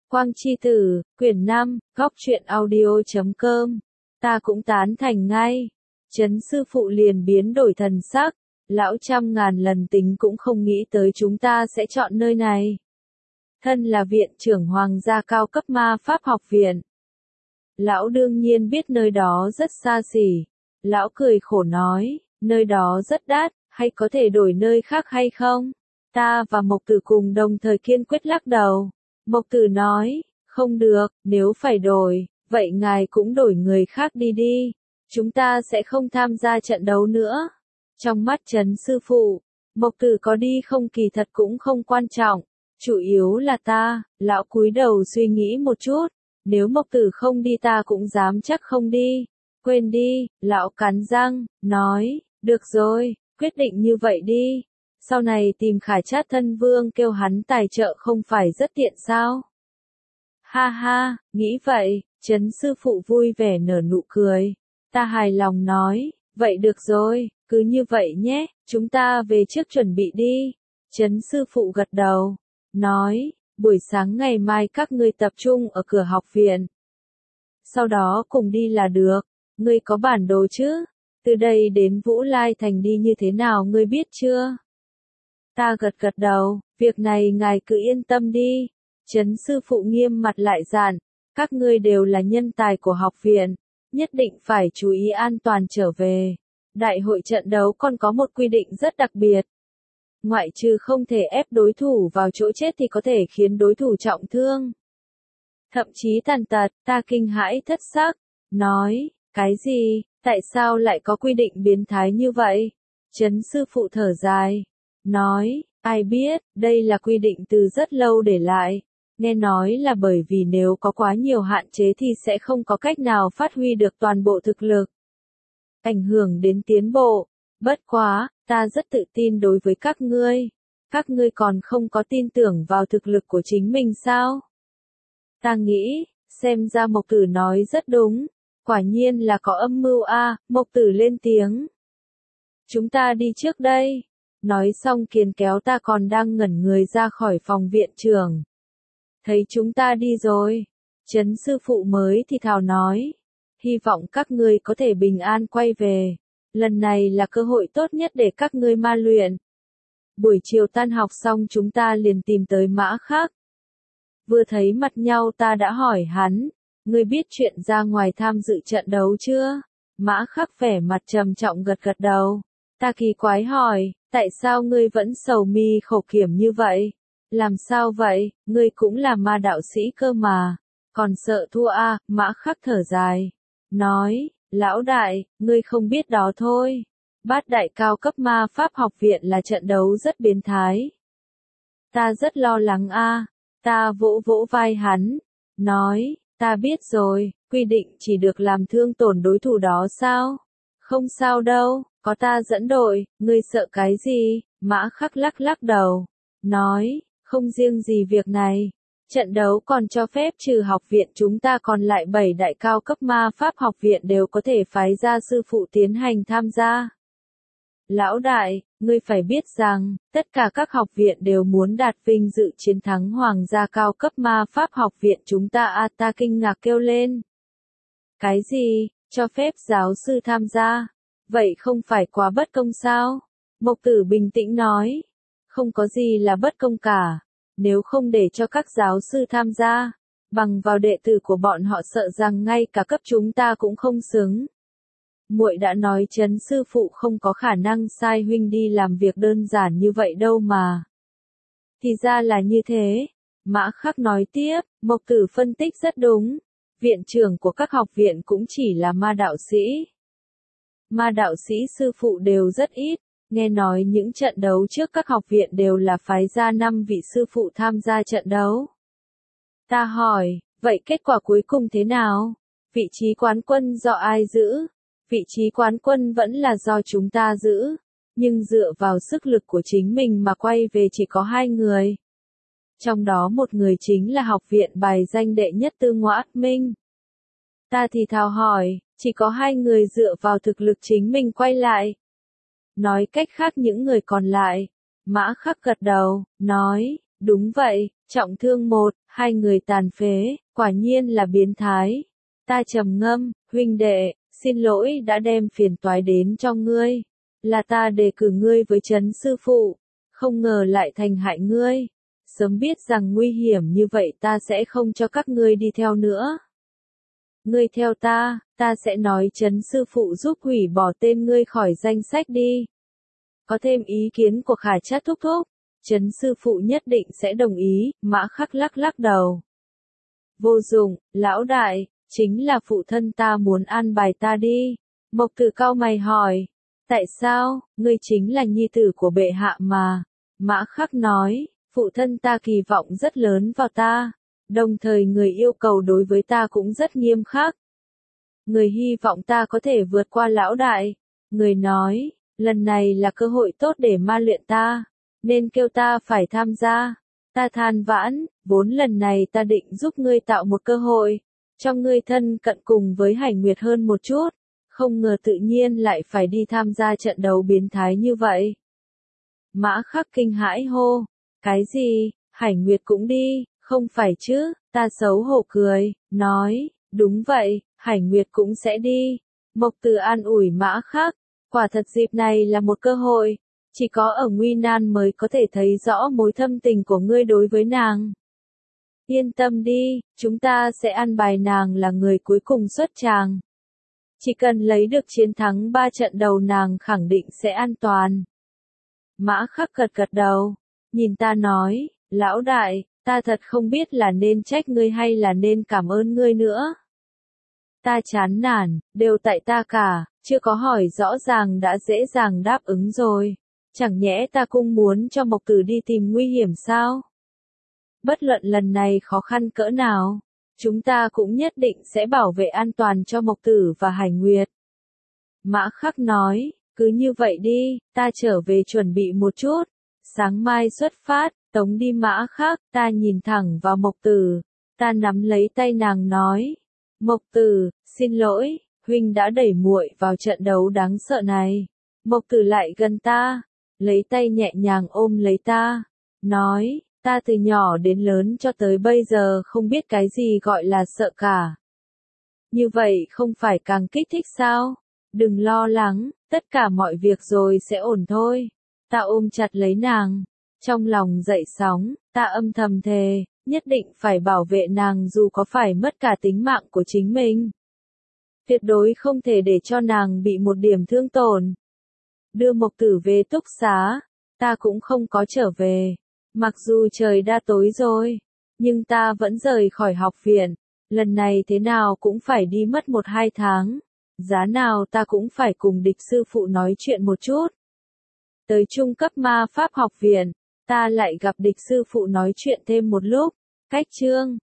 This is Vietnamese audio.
Quang Chi Tử, quyển 5, góc truyện audio.com. Ta cũng tán thành ngay. Trấn sư phụ liền biến đổi thần sắc, lão trăm ngàn lần tính cũng không nghĩ tới chúng ta sẽ chọn nơi này. Thân là viện trưởng Hoàng gia cao cấp ma pháp học viện. Lão đương nhiên biết nơi đó rất xa xỉ. Lão cười khổ nói, nơi đó rất đắt, hay có thể đổi nơi khác hay không? Ta và Mộc Tử cùng đồng thời kiên quyết lắc đầu. Mộc Tử nói, không được, nếu phải đổi, vậy ngài cũng đổi người khác đi. Chúng ta sẽ không tham gia trận đấu nữa. Trong mắt Trấn sư phụ, Mộc Tử có đi không kỳ thật cũng không quan trọng. Chủ yếu là ta, lão cúi đầu suy nghĩ một chút. Nếu Mộc Tử không đi ta cũng dám chắc không đi. Quên đi, lão cắn răng, nói, được rồi, quyết định như vậy đi. Sau này tìm Khải Trát thân vương kêu hắn tài trợ không phải rất tiện sao? Ha ha, nghĩ vậy, Trấn sư phụ vui vẻ nở nụ cười. Ta hài lòng nói, vậy được rồi, cứ như vậy nhé, chúng ta về trước chuẩn bị đi. Trấn sư phụ gật đầu, nói, buổi sáng ngày mai các ngươi tập trung ở cửa học viện. Sau đó cùng đi là được, ngươi có bản đồ chứ? Từ đây đến Vũ Lai Thành đi như thế nào ngươi biết chưa? Ta gật đầu, việc này ngài cứ yên tâm đi. Trấn sư phụ nghiêm mặt lại dặn, các ngươi đều là nhân tài của học viện, nhất định phải chú ý an toàn trở về. Đại hội trận đấu còn có một quy định rất đặc biệt. Ngoại trừ không thể ép đối thủ vào chỗ chết thì có thể khiến đối thủ trọng thương. Thậm chí tàn tật, ta kinh hãi thất sắc, nói, cái gì, tại sao lại có quy định biến thái như vậy? Trấn sư phụ thở dài, nói, ai biết, đây là quy định từ rất lâu để lại. Nghe nói là bởi vì nếu có quá nhiều hạn chế thì sẽ không có cách nào phát huy được toàn bộ thực lực. Ảnh hưởng đến tiến bộ. Bất quá, ta rất tự tin đối với các ngươi. Các ngươi còn không có tin tưởng vào thực lực của chính mình sao? Ta nghĩ, xem ra Mộc Tử nói rất đúng. Quả nhiên là có âm mưu a. Mộc Tử lên tiếng. Chúng ta đi trước đây. Nói xong Kiền kéo ta còn đang ngẩn người ra khỏi phòng viện trưởng. Thấy chúng ta đi rồi. Trấn sư phụ mới thì thào nói. Hy vọng các ngươi có thể bình an quay về. Lần này là cơ hội tốt nhất để các ngươi ma luyện. Buổi chiều tan học xong chúng ta liền tìm tới Mã Khắc. Vừa thấy mặt nhau ta đã hỏi hắn. Ngươi biết chuyện ra ngoài tham dự trận đấu chưa? Mã Khắc vẻ mặt trầm trọng gật đầu. Ta kỳ quái hỏi, tại sao ngươi vẫn sầu mi khổ kiểm như vậy? Làm sao vậy, ngươi cũng là ma đạo sĩ cơ mà. Còn sợ thua à? Mã Khắc thở dài. Nói, lão đại, ngươi không biết đó thôi. Bát đại cao cấp ma pháp học viện là trận đấu rất biến thái. Ta rất lo lắng a. Ta vỗ vỗ vai hắn. Nói, ta biết rồi, quy định chỉ được làm thương tổn đối thủ đó sao? Không sao đâu, có ta dẫn đội, ngươi sợ cái gì? Mã Khắc lắc đầu. Nói, không riêng gì việc này. Trận đấu còn cho phép trừ học viện chúng ta còn lại 7 đại cao cấp ma pháp học viện đều có thể phái ra sư phụ tiến hành tham gia. Lão đại, ngươi phải biết rằng, tất cả các học viện đều muốn đạt vinh dự chiến thắng Hoàng gia cao cấp ma pháp học viện chúng ta à, ta kinh ngạc kêu lên. Cái gì, cho phép giáo sư tham gia? Vậy không phải quá bất công sao? Mộc Tử bình tĩnh nói. Không có gì là bất công cả. Nếu không để cho các giáo sư tham gia, bằng vào đệ tử của bọn họ sợ rằng ngay cả cấp chúng ta cũng không xứng. Muội đã nói Trấn sư phụ không có khả năng sai huynh đi làm việc đơn giản như vậy đâu mà. Thì ra là như thế. Mã Khắc nói tiếp, Mộc Tử phân tích rất đúng. Viện trưởng của các học viện cũng chỉ là ma đạo sĩ. Ma đạo sĩ sư phụ đều rất ít. Nghe nói những trận đấu trước các học viện đều là phái ra 5 vị sư phụ tham gia trận đấu. Ta hỏi, vậy kết quả cuối cùng thế nào? Vị trí quán quân do ai giữ? Vị trí quán quân vẫn là do chúng ta giữ. Nhưng dựa vào sức lực của chính mình mà quay về chỉ có 2 người. Trong đó một người chính là học viện bài danh đệ nhất Tư Ngoã Minh. Ta thì thào hỏi, chỉ có 2 người dựa vào thực lực chính mình quay lại. Nói cách khác những người còn lại. Mã Khắc gật đầu, nói, đúng vậy, Trọng thương 1, 2 người tàn phế, quả nhiên là biến thái. Ta trầm ngâm, huynh đệ, xin lỗi đã đem phiền toái đến cho ngươi. Là ta đề cử ngươi với Trấn sư phụ, không ngờ lại thành hại ngươi. Sớm biết rằng nguy hiểm như vậy ta sẽ không cho các ngươi đi theo nữa. Ngươi theo ta sẽ nói Trấn sư phụ giúp hủy bỏ tên ngươi khỏi danh sách đi. Có thêm ý kiến của Khả Trát thúc thúc, Trấn sư phụ nhất định sẽ đồng ý, Mã Khắc lắc lắc đầu. Vô dụng, lão đại, chính là phụ thân ta muốn an bài ta đi. Mộc Tử cau mày hỏi, tại sao, ngươi chính là nhi tử của bệ hạ mà. Mã Khắc nói, phụ thân ta kỳ vọng rất lớn vào ta, đồng thời người yêu cầu đối với ta cũng rất nghiêm khắc. Người hy vọng ta có thể vượt qua lão đại. Người nói, lần này là cơ hội tốt để ma luyện ta, nên kêu ta phải tham gia. Ta than vãn, vốn lần này ta định giúp ngươi tạo một cơ hội, cho ngươi thân cận cùng với Hải Nguyệt hơn một chút, không ngờ tự nhiên lại phải đi tham gia trận đấu biến thái như vậy. Mã Khắc kinh hãi hô, cái gì, Hải Nguyệt cũng đi, không phải chứ, ta xấu hổ cười, nói, đúng vậy, Hải Nguyệt cũng sẽ đi. Mộc Tử an ủi Mã Khắc, quả thật dịp này là một cơ hội, chỉ có ở nguy nan mới có thể thấy rõ mối thâm tình của ngươi đối với nàng. Yên tâm đi, chúng ta sẽ an bài nàng là người cuối cùng xuất tràng. Chỉ cần lấy được chiến thắng 3 trận đầu nàng khẳng định sẽ an toàn. Mã Khắc gật gật đầu, nhìn ta nói, lão đại, ta thật không biết là nên trách ngươi hay là nên cảm ơn ngươi nữa. Ta chán nản, đều tại ta cả, chưa có hỏi rõ ràng đã dễ dàng đáp ứng rồi. Chẳng nhẽ ta cũng muốn cho Mộc Tử đi tìm nguy hiểm sao? Bất luận lần này khó khăn cỡ nào, chúng ta cũng nhất định sẽ bảo vệ an toàn cho Mộc Tử và Hải Nguyệt. Mã Khắc nói, cứ như vậy đi, ta trở về chuẩn bị một chút. Sáng mai xuất phát, tống đi Mã Khắc, ta nhìn thẳng vào Mộc Tử, ta nắm lấy tay nàng nói, Mộc Tử, xin lỗi, huynh đã đẩy muội vào trận đấu đáng sợ này. Mộc Tử lại gần ta, lấy tay nhẹ nhàng ôm lấy ta, nói, ta từ nhỏ đến lớn cho tới bây giờ không biết cái gì gọi là sợ cả. Như vậy không phải càng kích thích sao? Đừng lo lắng, tất cả mọi việc rồi sẽ ổn thôi. Ta ôm chặt lấy nàng, trong lòng dậy sóng, ta âm thầm thề, nhất định phải bảo vệ nàng dù có phải mất cả tính mạng của chính mình. Tuyệt đối không thể để cho nàng bị một điểm thương tổn. Đưa Mộc Tử về túc xá, ta cũng không có trở về. Mặc dù trời đã tối rồi, nhưng ta vẫn rời khỏi học viện. Lần này thế nào cũng phải đi mất 1-2 tháng. Giá nào ta cũng phải cùng Địch sư phụ nói chuyện một chút. Tới trung cấp ma pháp học viện, ta lại gặp Địch sư phụ nói chuyện thêm một lúc. Cách chương